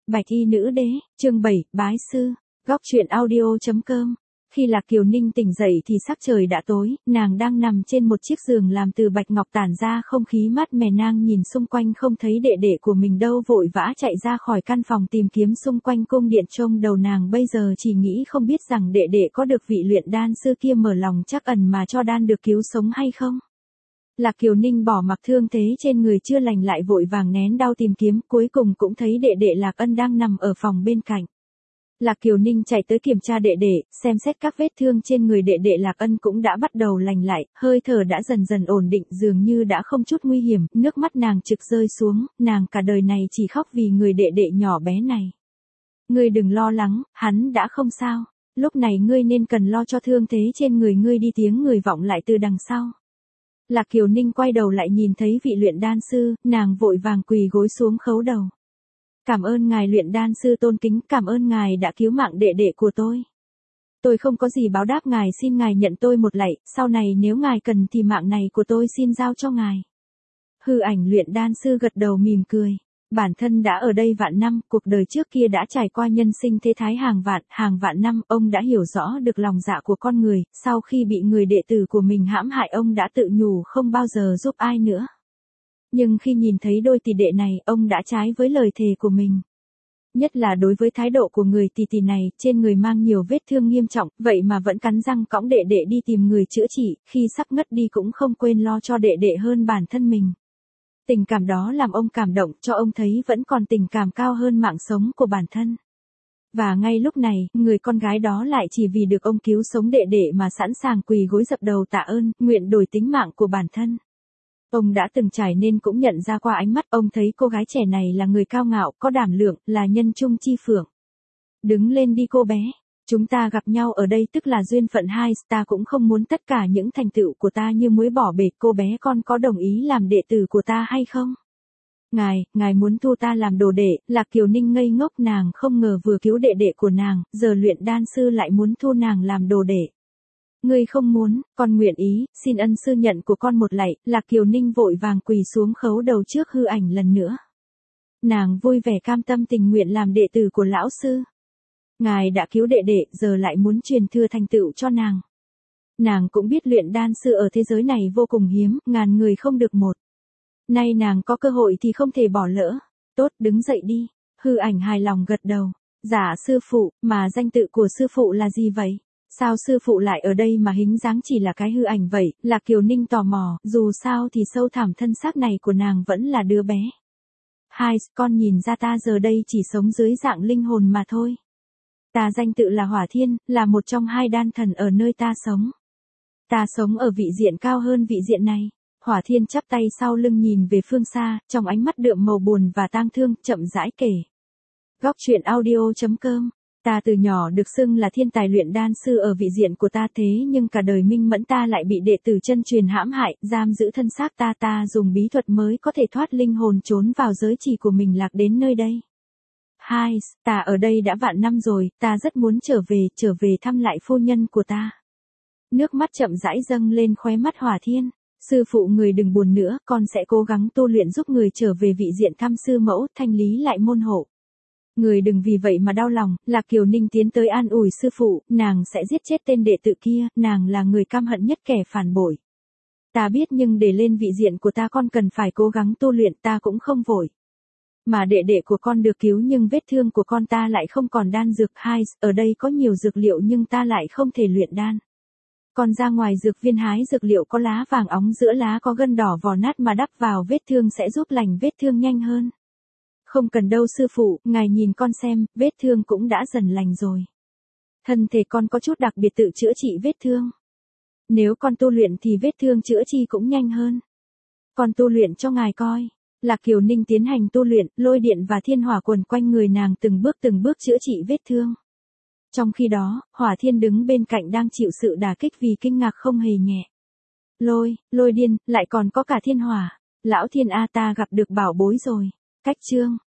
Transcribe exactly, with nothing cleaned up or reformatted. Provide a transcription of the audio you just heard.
Bạch y nữ đế, chương bảy, bái sư, góc truyện audio chấm com. Khi Lạc Kiều Ninh tỉnh dậy thì sắc trời đã tối, nàng đang nằm trên một chiếc giường làm từ bạch ngọc tản ra không khí mát mẻ, nàng nhìn xung quanh không thấy đệ đệ của mình đâu, vội vã chạy ra khỏi căn phòng tìm kiếm xung quanh cung điện. Trong đầu nàng bây giờ chỉ nghĩ không biết rằng đệ đệ có được vị luyện đan sư kia mở lòng trắc ẩn mà cho đan được cứu sống hay không. Lạc Kiều Ninh bỏ mặc thương thế trên người chưa lành lại vội vàng nén đau tìm kiếm, cuối cùng cũng thấy đệ đệ Lạc Ân đang nằm ở phòng bên cạnh. Lạc Kiều Ninh chạy tới kiểm tra đệ đệ, xem xét các vết thương trên người đệ đệ Lạc Ân cũng đã bắt đầu lành lại, hơi thở đã dần dần ổn định, dường như đã không chút nguy hiểm, nước mắt nàng trực rơi xuống, nàng cả đời này chỉ khóc vì người đệ đệ nhỏ bé này. Ngươi đừng lo lắng, hắn đã không sao, lúc này ngươi nên cần lo cho thương thế trên người ngươi đi, tiếng người vọng lại từ đằng sau. Lạc Kiều Ninh quay đầu lại nhìn thấy vị luyện đan sư, nàng vội vàng quỳ gối xuống khấu đầu. Cảm ơn ngài luyện đan sư tôn kính, cảm ơn ngài đã cứu mạng đệ đệ của tôi. Tôi không có gì báo đáp ngài, xin ngài nhận tôi một lạy, sau này nếu ngài cần thì mạng này của tôi xin giao cho ngài. Hư ảnh luyện đan sư gật đầu mỉm cười. Bản thân đã ở đây vạn năm, cuộc đời trước kia đã trải qua nhân sinh thế thái hàng vạn, hàng vạn năm, ông đã hiểu rõ được lòng dạ của con người, sau khi bị người đệ tử của mình hãm hại ông đã tự nhủ không bao giờ giúp ai nữa. Nhưng khi nhìn thấy đôi tỷ đệ này, ông đã trái với lời thề của mình. Nhất là đối với thái độ của người tỷ tỷ này, trên người mang nhiều vết thương nghiêm trọng, vậy mà vẫn cắn răng cõng đệ đệ đi tìm người chữa trị, khi sắp ngất đi cũng không quên lo cho đệ đệ hơn bản thân mình. Tình cảm đó làm ông cảm động, cho ông thấy vẫn còn tình cảm cao hơn mạng sống của bản thân. Và ngay lúc này, người con gái đó lại chỉ vì được ông cứu sống đệ đệ mà sẵn sàng quỳ gối dập đầu tạ ơn, nguyện đổi tính mạng của bản thân. Ông đã từng trải nên cũng nhận ra qua ánh mắt, ông thấy cô gái trẻ này là người cao ngạo, có đảm lượng, là nhân trung chi phượng. Đứng lên đi cô bé, chúng ta gặp nhau ở đây tức là duyên phận hai, ta cũng không muốn tất cả những thành tựu của ta như muối bỏ bể, cô bé con có đồng ý làm đệ tử của ta hay không? Ngài, ngài muốn thu ta làm đồ đệ, Lạc Kiều Ninh ngây ngốc, nàng không ngờ vừa cứu đệ đệ của nàng, giờ luyện đan sư lại muốn thu nàng làm đồ đệ. Ngươi không muốn, con nguyện ý, xin ân sư nhận của con một lạy. Lạc Kiều Ninh vội vàng quỳ xuống khấu đầu trước hư ảnh lần nữa. Nàng vui vẻ cam tâm tình nguyện làm đệ tử của lão sư. Ngài đã cứu đệ đệ, giờ lại muốn truyền thừa thành tựu cho nàng. Nàng cũng biết luyện đan sư ở thế giới này vô cùng hiếm, ngàn người không được một. Nay nàng có cơ hội thì không thể bỏ lỡ. Tốt, đứng dậy đi. Hư ảnh hài lòng gật đầu. Dạ sư phụ, mà danh tự của sư phụ là gì vậy? Sao sư phụ lại ở đây mà hình dáng chỉ là cái hư ảnh vậy? Lạc Kiều Ninh tò mò, dù sao thì sâu thẳm thân xác này của nàng vẫn là đứa bé. Hai, con nhìn ra ta giờ đây chỉ sống dưới dạng linh hồn mà thôi. Ta danh tự là Hỏa Thiên, là một trong hai đan thần ở nơi ta sống. Ta sống ở vị diện cao hơn vị diện này. Hỏa Thiên chắp tay sau lưng nhìn về phương xa, trong ánh mắt đượm màu buồn và tang thương, chậm rãi kể. Góc truyện audio chấm com. Ta từ nhỏ được xưng là thiên tài luyện đan sư ở vị diện của ta, thế nhưng cả đời minh mẫn ta lại bị đệ tử chân truyền hãm hại, giam giữ thân xác ta, ta dùng bí thuật mới có thể thoát linh hồn trốn vào giới trì của mình, lạc đến nơi đây. Hai, ta ở đây đã vạn năm rồi, ta rất muốn trở về, trở về thăm lại phu nhân của ta. Nước mắt chậm rãi dâng lên khóe mắt Hỏa Thiên. Sư phụ người đừng buồn nữa, con sẽ cố gắng tu luyện giúp người trở về vị diện thăm sư mẫu, thanh lý lại môn hộ. Người đừng vì vậy mà đau lòng. Lạc Kiều Ninh tiến tới an ủi sư phụ, nàng sẽ giết chết tên đệ tử kia, nàng là người căm hận nhất kẻ phản bội. Ta biết, nhưng để lên vị diện của ta con cần phải cố gắng tu luyện, ta cũng không vội. Mà đệ đệ của con được cứu nhưng vết thương của con ta lại không còn đan dược. Hai, ở đây có nhiều dược liệu nhưng ta lại không thể luyện đan. Con ra ngoài dược viên hái dược liệu có lá vàng óng, giữa lá có gân đỏ vò nát mà đắp vào vết thương sẽ giúp lành vết thương nhanh hơn. Không cần đâu sư phụ, ngài nhìn con xem, vết thương cũng đã dần lành rồi. Thân thể con có chút đặc biệt tự chữa trị vết thương. Nếu con tu luyện thì vết thương chữa trị cũng nhanh hơn. Con tu luyện cho ngài coi. Lạc Kiều Ninh tiến hành tu luyện, lôi điện và thiên hỏa quần quanh người nàng từng bước từng bước chữa trị vết thương. Trong khi đó, Hỏa Thiên đứng bên cạnh đang chịu sự đả kích vì kinh ngạc không hề nhẹ. Lôi, lôi điên, lại còn có cả thiên hỏa. Lão Thiên A, ta gặp được bảo bối rồi. Cách chương.